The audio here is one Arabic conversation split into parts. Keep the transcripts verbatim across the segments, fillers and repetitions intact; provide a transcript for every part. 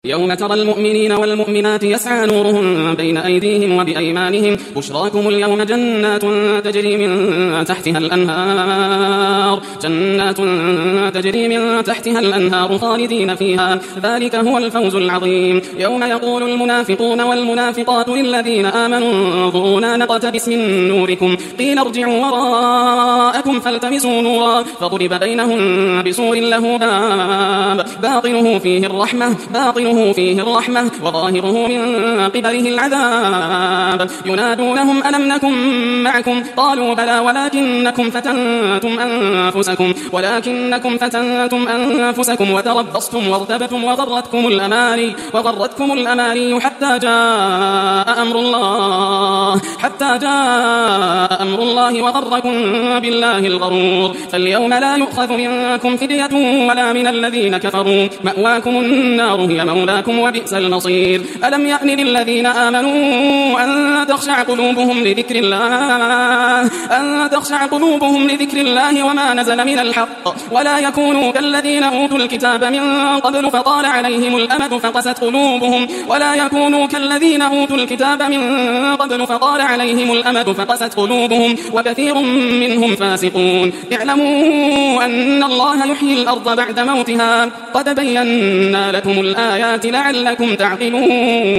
يوم ترى المؤمنين والمؤمنات يسعى نورهم بين أيديهم وبأيمانهم بشراكم اليوم جنات تجري من تحتها الأنهار جنات تجري من تحتها الأنهار خالدين فيها ذلك هو الفوز العظيم. يوم يقول المنافقون والمنافقات للذين آمنوا انظرونا نقتبس من نوركم قيل ارجعوا وراءكم فالتمسوا نورا فضرب بينهم بسور له باب باطنه فيه الرحمة باطنه فيه الرحمة وظاهره من قبله العذاب ينادونهم ألم نكن معكم قالوا بلى ولكنكم فتنتم أنفسكم ولكنكم فتنتم أنفسكم وتربصتم وارتبتم وغرتكم الأماني وغرتكم الأماني حتى جاء أمر الله حتى جاء أمر الله وغركم بالله الغرور. فاليوم لا يؤخذ منكم فدية ولا من الذين كفروا مأواكم النار هي مولاكم وبئس المصير. ألم يأن للذين آمنوا أن تخشع قلوبهم لذكر الله أن تخشع قلوبهم لذكر الله وما نزل من الحق ولا يكونوا كالذين أوتوا الكتاب من قبل فطال عليهم الأمد فقست قلوبهم ولا يكونوا كالذين أوتوا الكتاب من قبل فطال عليهم الأمد فقست قلوبهم وكثير منهم فاسقون. اعلموا أن الله يحيي الأرض بعد موتها قد بينا لكم الآيات لعلكم تعقلون.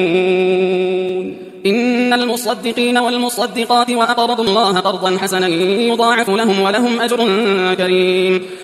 إن المصدقين والمصدقات وأقرضوا الله قرضا حسنا يضاعف لهم ولهم أجر كريم.